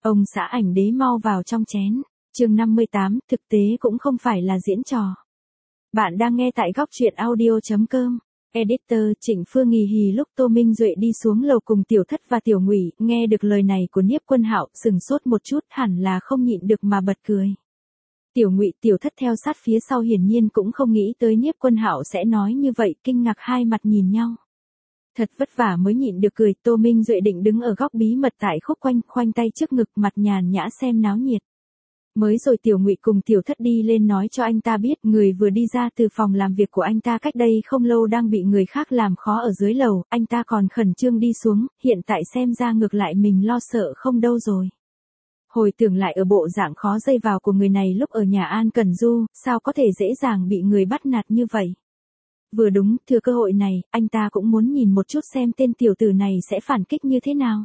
Ông xã ảnh đế mau vào trong chén. Chương 58, thực tế cũng không phải là diễn trò. Bạn đang nghe tại góc truyện audio.com. Editor Trịnh Phương nghỉ hì lúc Tô Minh Duệ đi xuống lầu cùng Tiểu Thất và Tiểu Ngụy, nghe được lời này của Nhiếp Quân Hạo, sừng sốt một chút, hẳn là không nhịn được mà bật cười. Tiểu Ngụy, Tiểu Thất theo sát phía sau hiển nhiên cũng không nghĩ tới Nhiếp Quân Hạo sẽ nói như vậy, kinh ngạc hai mặt nhìn nhau. Thật vất vả mới nhịn được cười, Tô Minh Duệ định đứng ở góc bí mật tại khúc quanh, khoanh tay trước ngực, mặt nhàn nhã xem náo nhiệt. Mới rồi Tiểu Ngụy cùng Tiểu Thất đi lên nói cho anh ta biết, người vừa đi ra từ phòng làm việc của anh ta cách đây không lâu đang bị người khác làm khó ở dưới lầu, anh ta còn khẩn trương đi xuống, hiện tại xem ra ngược lại mình lo sợ không đâu rồi. Hồi tưởng lại ở bộ dạng khó dây vào của người này lúc ở nhà An Cẩn Du, sao có thể dễ dàng bị người bắt nạt như vậy. Vừa đúng, thừa cơ hội này, anh ta cũng muốn nhìn một chút xem tên tiểu tử này sẽ phản kích như thế nào.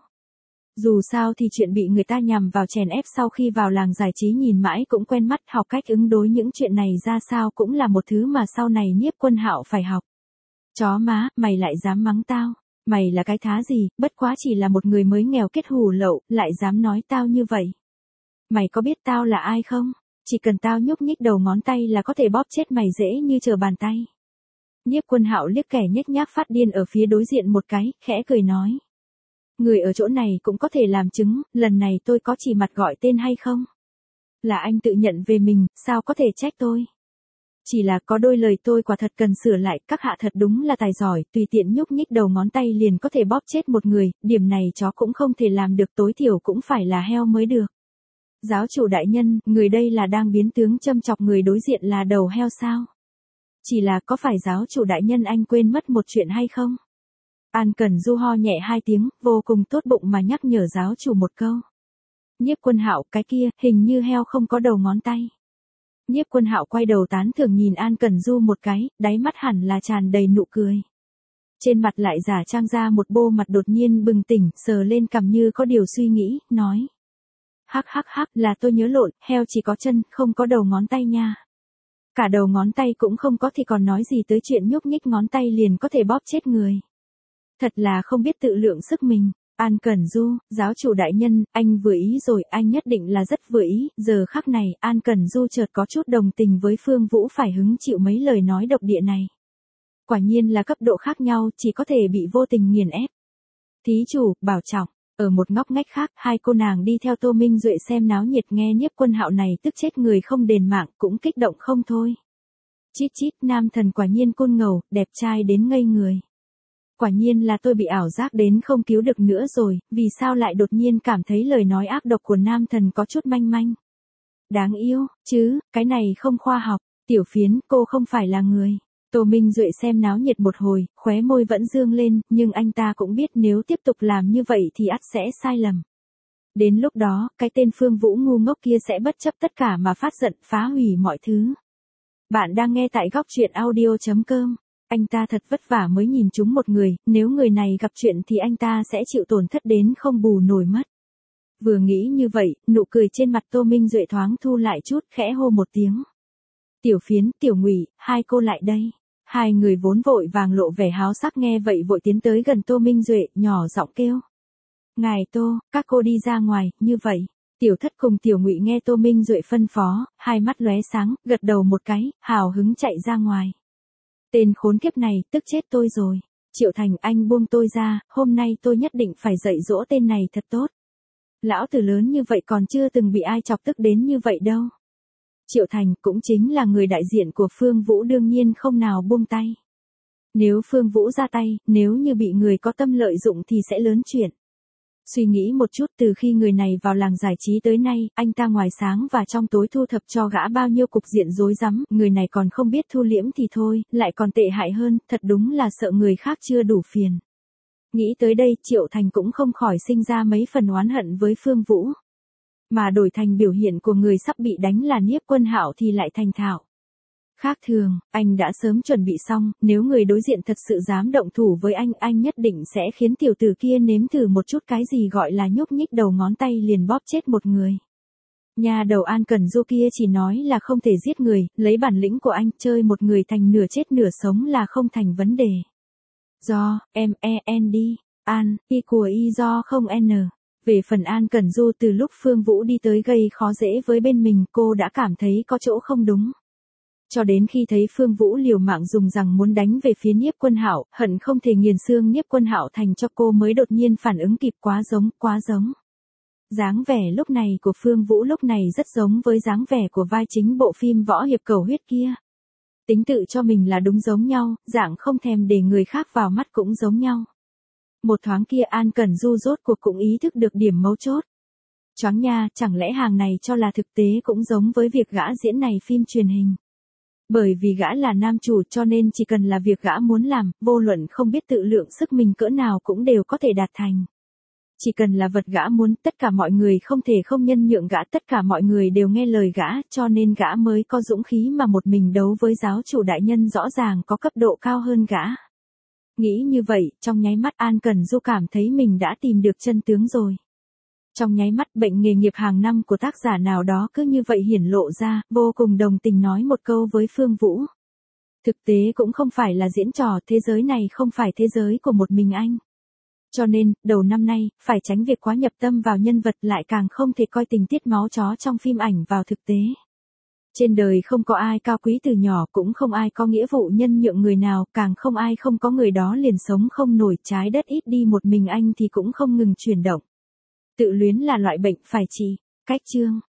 Dù sao thì chuyện bị người ta nhằm vào chèn ép sau khi vào làng giải trí nhìn mãi cũng quen mắt, học cách ứng đối những chuyện này ra sao cũng là một thứ mà sau này Nhiếp Quân Hạo phải học. Chó má, mày lại dám mắng tao, mày là cái thá gì, bất quá chỉ là một người mới nghèo kết hủ lậu, lại dám nói tao như vậy. Mày có biết tao là ai không? Chỉ cần tao nhúc nhích đầu ngón tay là có thể bóp chết mày dễ như trở bàn tay. Nhiếp Quân Hạo liếc kẻ nhếch nhác phát điên ở phía đối diện một cái, khẽ cười nói. Người ở chỗ này cũng có thể làm chứng, lần này tôi có chỉ mặt gọi tên hay không? Là anh tự nhận về mình, sao có thể trách tôi? Chỉ là có đôi lời tôi quả thật cần sửa lại, các hạ thật đúng là tài giỏi, tùy tiện nhúc nhích đầu ngón tay liền có thể bóp chết một người, điểm này chó cũng không thể làm được, tối thiểu cũng phải là heo mới được. Giáo chủ đại nhân, người đây là đang biến tướng châm chọc người đối diện là đầu heo sao? Chỉ là có phải giáo chủ đại nhân anh quên mất một chuyện hay không? An Cẩn Du ho nhẹ hai tiếng, vô cùng tốt bụng mà nhắc nhở giáo chủ một câu. Nhiếp Quân Hạo, cái kia, hình như heo không có đầu ngón tay. Nhiếp Quân Hạo quay đầu tán thưởng nhìn An Cẩn Du một cái, đáy mắt hẳn là tràn đầy nụ cười. Trên mặt lại giả trang ra một bộ mặt đột nhiên bừng tỉnh, sờ lên cằm như có điều suy nghĩ, nói. Hắc hắc hắc, là tôi nhớ lộn, heo chỉ có chân, không có đầu ngón tay nha. Cả đầu ngón tay cũng không có thì còn nói gì tới chuyện nhúc nhích ngón tay liền có thể bóp chết người. Thật là không biết tự lượng sức mình. An Cẩn Du, giáo chủ đại nhân, anh vừa ý rồi, anh nhất định là rất vừa ý. Giờ khắc này, An Cẩn Du chợt có chút đồng tình với Phương Vũ phải hứng chịu mấy lời nói độc địa này. Quả nhiên là cấp độ khác nhau, chỉ có thể bị vô tình nghiền ép. Thí chủ, bảo trọng. Ở một ngóc ngách khác, hai cô nàng đi theo Tô Minh Duệ xem náo nhiệt, nghe Nhiếp Quân Hạo này tức chết người không đền mạng, cũng kích động không thôi. Chít chít, nam thần quả nhiên côn ngầu, đẹp trai đến ngây người. Quả nhiên là tôi bị ảo giác đến không cứu được nữa rồi, vì sao lại đột nhiên cảm thấy lời nói ác độc của nam thần có chút manh manh. Đáng yêu, chứ, cái này không khoa học, Tiểu Phiến, cô không phải là người. Tô Minh Duệ xem náo nhiệt một hồi, khóe môi vẫn dương lên, nhưng anh ta cũng biết nếu tiếp tục làm như vậy thì ắt sẽ sai lầm. Đến lúc đó, cái tên Phương Vũ ngu ngốc kia sẽ bất chấp tất cả mà phát giận, phá hủy mọi thứ. Bạn đang nghe tại góc truyện audio.com. Anh ta thật vất vả mới nhìn trúng một người, nếu người này gặp chuyện thì anh ta sẽ chịu tổn thất đến không bù nổi mất. Vừa nghĩ như vậy, nụ cười trên mặt Tô Minh Duệ thoáng thu lại chút, khẽ hô một tiếng. Tiểu Phiến, Tiểu Ngụy, hai cô lại đây. Hai người vốn vội vàng lộ vẻ háo sắc nghe vậy vội tiến tới gần Tô Minh Duệ, nhỏ giọng kêu. Ngài Tô, các cô đi ra ngoài, như vậy. Tiểu Thất cùng Tiểu Ngụy nghe Tô Minh Duệ phân phó, hai mắt lóe sáng, gật đầu một cái, hào hứng chạy ra ngoài. Tên khốn kiếp này, tức chết tôi rồi. Triệu Thành, anh buông tôi ra, hôm nay tôi nhất định phải dạy dỗ tên này thật tốt. Lão tử lớn như vậy còn chưa từng bị ai chọc tức đến như vậy đâu. Triệu Thành cũng chính là người đại diện của Phương Vũ đương nhiên không nào buông tay. Nếu Phương Vũ ra tay, nếu như bị người có tâm lợi dụng thì sẽ lớn chuyện. Suy nghĩ một chút, từ khi người này vào làng giải trí tới nay, anh ta ngoài sáng và trong tối thu thập cho gã bao nhiêu cục diện rối rắm, người này còn không biết thu liễm thì thôi, lại còn tệ hại hơn, thật đúng là sợ người khác chưa đủ phiền. Nghĩ tới đây, Triệu Thành cũng không khỏi sinh ra mấy phần oán hận với Phương Vũ. Mà đổi thành biểu hiện của người sắp bị đánh là Nhiếp Quân Hạo thì lại thành thạo. Khác thường, anh đã sớm chuẩn bị xong, nếu người đối diện thật sự dám động thủ với anh nhất định sẽ khiến tiểu tử kia nếm thử một chút cái gì gọi là nhúc nhích đầu ngón tay liền bóp chết một người. Nhà đầu An Cẩn Du kia chỉ nói là không thể giết người, lấy bản lĩnh của anh chơi một người thành nửa chết nửa sống là không thành vấn đề. Do, M-E-N-D, An, Y của Y do không N. Về phần An Cẩn Du, từ lúc Phương Vũ đi tới gây khó dễ với bên mình, cô đã cảm thấy có chỗ không đúng. Cho đến khi thấy Phương Vũ liều mạng dùng rằng muốn đánh về phía Nhiếp Quân Hạo, hận không thể nghiền xương Nhiếp Quân Hạo thành cho, cô mới đột nhiên phản ứng kịp, quá giống, quá giống. Dáng vẻ lúc này của Phương Vũ lúc này rất giống với dáng vẻ của vai chính bộ phim võ hiệp Cầu Huyết kia. Tính tự cho mình là đúng giống nhau, dạng không thèm để người khác vào mắt cũng giống nhau. Một thoáng kia An Cẩn Du rốt cuộc cũng ý thức được điểm mấu chốt. Choáng nha, chẳng lẽ hàng này cho là thực tế cũng giống với việc gã diễn này phim truyền hình. Bởi vì gã là nam chủ cho nên chỉ cần là việc gã muốn làm, vô luận không biết tự lượng sức mình cỡ nào cũng đều có thể đạt thành. Chỉ cần là vật gã muốn, tất cả mọi người không thể không nhân nhượng gã, tất cả mọi người đều nghe lời gã, cho nên gã mới có dũng khí mà một mình đấu với giáo chủ đại nhân rõ ràng có cấp độ cao hơn gã. Nghĩ như vậy, trong nháy mắt An Cẩn Du cảm thấy mình đã tìm được chân tướng rồi. Trong nháy mắt bệnh nghề nghiệp hàng năm của tác giả nào đó cứ như vậy hiển lộ ra, vô cùng đồng tình nói một câu với Phương Vũ. Thực tế cũng không phải là diễn trò, thế giới này không phải thế giới của một mình anh. Cho nên, đầu năm nay, phải tránh việc quá nhập tâm vào nhân vật, lại càng không thể coi tình tiết máu chó trong phim ảnh vào thực tế. Trên đời không có ai cao quý từ nhỏ, cũng không ai có nghĩa vụ nhân nhượng người nào, càng không ai không có người đó liền sống không nổi, trái đất ít đi một mình anh thì cũng không ngừng chuyển động. Tự luyến là loại bệnh phải trị. Cách chương